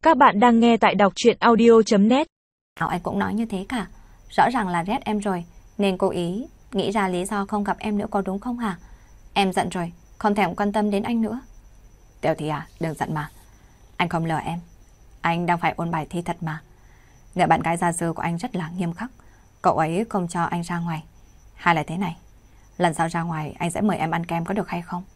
Các bạn đang nghe tại đọc truyện audio.net. Anh cũng nói như thế cả. Rõ ràng là ghét em rồi, nên cố ý nghĩ ra lý do không gặp em nữa có đúng không hả? Em giận rồi, không thèm quan tâm đến anh nữa. Tiểu Thì à, đừng giận mà. Anh không lừa em. Anh đang phải ôn bài thi thật mà. Người bạn gái gia sư của anh rất là nghiêm khắc. Cậu ấy không cho anh ra ngoài. Hay là thế này, lần sau ra ngoài anh sẽ mời em ăn kem có được hay không?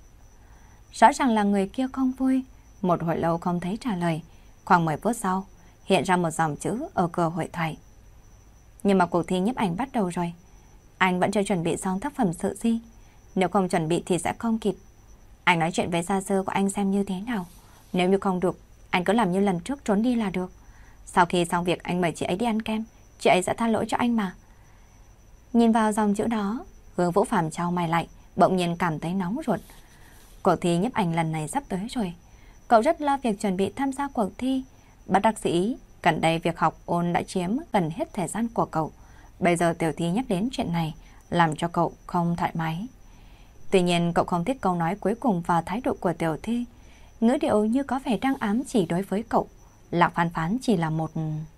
Rõ ràng là người kia không vui. Một hồi lâu không thấy trả lời. Khoảng 10 phút sau, hiện ra một dòng chữ ở cửa hội thoại. Nhưng mà cuộc thi nhiếp ảnh bắt đầu rồi. Anh vẫn chưa chuẩn bị xong tác phẩm sự di. Nếu không chuẩn bị thì sẽ không kịp. Anh nói chuyện với gia sư của anh xem như thế nào. Nếu như không được, anh cứ làm như lần trước trốn đi là được. Sau khi xong việc anh mời chị ấy đi ăn kem, chị ấy sẽ tha lỗi cho anh mà. Nhìn vào dòng chữ đó, Hướng Vũ Phàm chau mày lại, bỗng nhiên cảm thấy nóng ruột. Cuộc thi nhiếp ảnh lần này sắp tới rồi. Cậu rất lo việc chuẩn bị tham gia cuộc thi. Bất đắc dĩ, gần đây việc học ôn đã chiếm gần hết thời gian của cậu. Bây giờ Tiểu Thi nhắc đến chuyện này, làm cho cậu không thoải mái. Tuy nhiên cậu không thích câu nói cuối cùng và thái độ của Tiểu Thi. Ngữ điệu như có vẻ đang ám chỉ đối với cậu. Lạc Phán Phán chỉ là một...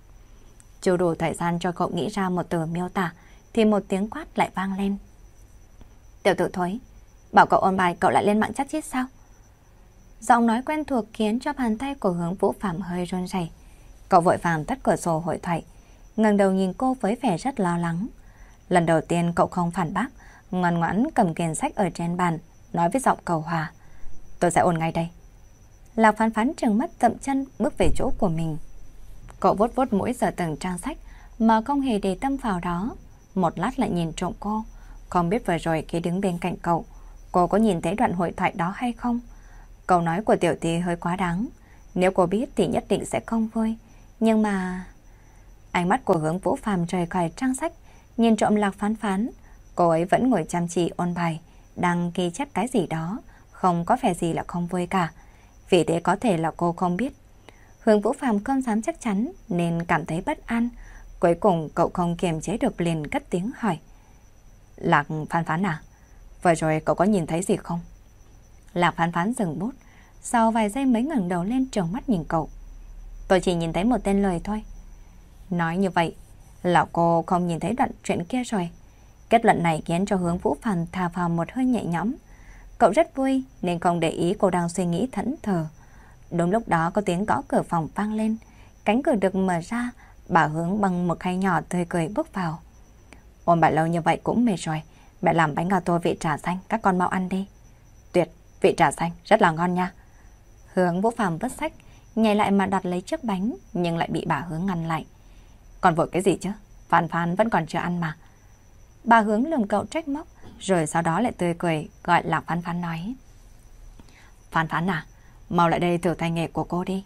Chưa đủ thời gian cho cậu nghĩ ra một từ miêu tả, thì một tiếng quát lại vang lên. Tiểu Tử Thối, bảo cậu ôn bài cậu lại lên mạng chát chít sao? Giọng nói quen thuộc khiến cho bàn tay của Hướng Vũ Phàm hơi run rẩy. Cậu vội vàng tắt cửa sổ hội thoại, ngẩng đầu nhìn cô với vẻ rất lo lắng. Lần đầu tiên cậu không phản bác, ngoan ngoãn cầm quyển sách ở trên bàn, nói với giọng cầu hòa. Tôi sẽ ôn ngay đây. Lạc Phán Phán trừng mắt dậm chân bước về chỗ của mình. Cậu vuốt vuốt mũi giờ từng trang sách mà không hề để tâm vào đó. Một lát lại nhìn trộm cô. Không biết vừa rồi khi đứng bên cạnh cậu, cô có nhìn thấy đoạn hội thoại đó hay không? Câu nói của Tiểu Thi hơi quá đáng. Nếu cô biết thì nhất định sẽ không vui. Nhưng mà... Ánh mắt của Hướng Vũ Phàm rời khỏi trang sách, nhìn trộm Lạc Phán Phán. Cô ấy vẫn ngồi chăm chỉ ôn bài, đang ghi chép cái gì đó, không có vẻ gì là không vui cả. Vì thế có thể là cô không biết. Hướng Vũ Phàm không dám chắc chắn nên cảm thấy bất an. Cuối cùng cậu không kiềm chế được liền cất tiếng hỏi. Lạc Phán Phán à, vừa rồi cậu có nhìn thấy gì không? Lạc Phán Phán dừng bút, sau vài giây mới ngẩng đầu lên trừng mắt nhìn cậu. Tôi chỉ nhìn thấy một tên lời thôi. Nói như vậy là cô không nhìn thấy đoạn chuyện kia rồi. Kết luận này khiến cho Hướng Vũ Phàm thả vào một hơi nhẹ nhõm. Cậu rất vui nên không để ý cô đang suy nghĩ thẫn thờ. Đúng lúc đó có tiếng gõ cửa phòng vang lên. Cánh cửa được mở ra, bà Hướng bằng một khay nhỏ tươi cười bước vào. Ôn bài lâu như vậy cũng mệt rồi. Mẹ làm bánh gato vị trà xanh, các con mau ăn đi. Tuyệt, vị trà xanh rất là ngon nha. Hướng Vũ Phàm vứt sách, nhảy lại mà đặt lấy chiếc bánh, nhưng lại bị bà Hướng ngăn lại. Còn vội cái gì chứ? Phán Phán vẫn còn chưa ăn mà. Bà Hướng lườm cậu trách móc, rồi sau đó lại tươi cười gọi Lạc Phán Phán nói. Phán Phán à, mau lại đây thử tay nghề của cô đi.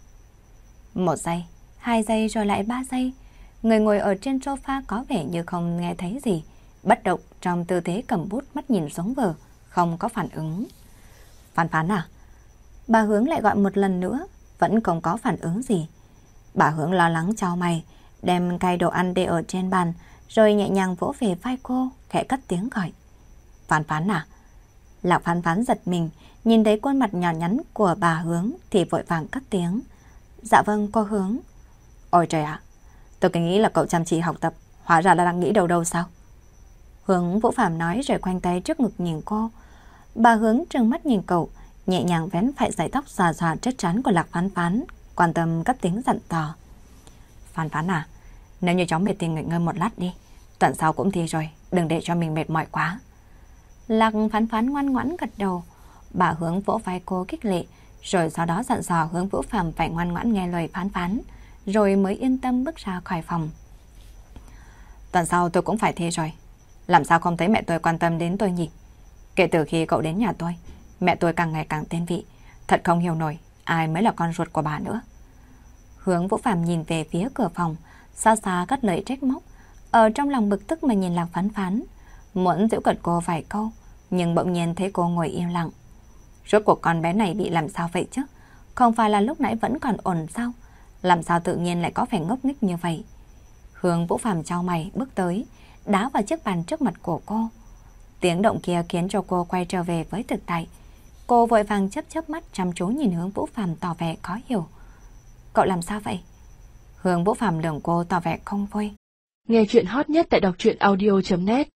1 giây, 2 giây rồi lại 3 giây. Người ngồi ở trên sofa có vẻ như không nghe thấy gì, bất động trong tư thế cầm bút mắt nhìn xuống vở, không có phản ứng. Phán Phán à? Bà Hướng lại gọi một lần nữa, vẫn không có phản ứng gì. Bà Hướng lo lắng chau mày, đem cây đồ ăn để ở trên bàn, rồi nhẹ nhàng vỗ về vai cô, khẽ cất tiếng gọi. Phán Phán à? Lạc Phán Phán giật mình, nhìn thấy khuôn mặt nhỏ nhắn của bà Hướng thì vội vàng cất tiếng. Dạ vâng, cô Hướng. Ôi trời ạ, tôi cứ nghĩ là cậu chăm chỉ học tập, hóa ra là đang nghĩ đâu đâu sao? Hướng Vũ Phàm nói rồi khoanh tay trước ngực nhìn cô. Bà Hướng trừng mắt nhìn cậu, nhẹ nhàng vén phải sợi tóc xòa xòa trước trán của Lạc Phán Phán, quan tâm cất tiếng dặn dò. Phán Phán à, nếu như cháu mệt thì nghỉ ngơi một lát đi, tuần sau cũng thi rồi, đừng để cho mình mệt mỏi quá. Lạc Phán Phán ngoan ngoãn gật đầu. Bà Hướng vỗ vai cô khích lệ, rồi sau đó dặn dò Hướng Vũ Phàm phải ngoan ngoãn nghe lời Phán Phán, rồi mới yên tâm bước ra khỏi phòng. Tuần sau tôi cũng phải thi rồi, làm sao không thấy mẹ tôi quan tâm đến tôi nhỉ? Kể từ khi cậu đến nhà tôi, mẹ tôi càng ngày càng tên vị, thật không hiểu nổi ai mới là con ruột của bà nữa. Hướng Vũ Phàm nhìn về phía cửa phòng, xa xa cất lời trách móc, ở trong lòng bực tức mà nhìn Lạc Phán Phán, muốn giễu cợt cô vài câu, nhưng bỗng nhiên thấy cô ngồi im lặng. Rốt cuộc con bé này bị làm sao vậy chứ? Không phải là lúc nãy vẫn còn ổn sao? Làm sao tự nhiên lại có vẻ ngốc nghếch như vậy? Hướng Vũ Phàm chau mày bước tới, đá vào chiếc bàn trước mặt của cô. Tiếng động kia khiến cho cô quay trở về với thực tại. Cô vội vàng chớp chớp mắt chăm chú nhìn Hướng Vũ Phàm tỏ vẻ khó hiểu. cậu làm sao vậy? Hướng Vũ Phàm lườm cô tỏ vẻ không vui. Nghe chuyện hot nhất tại đọc truyện audio.net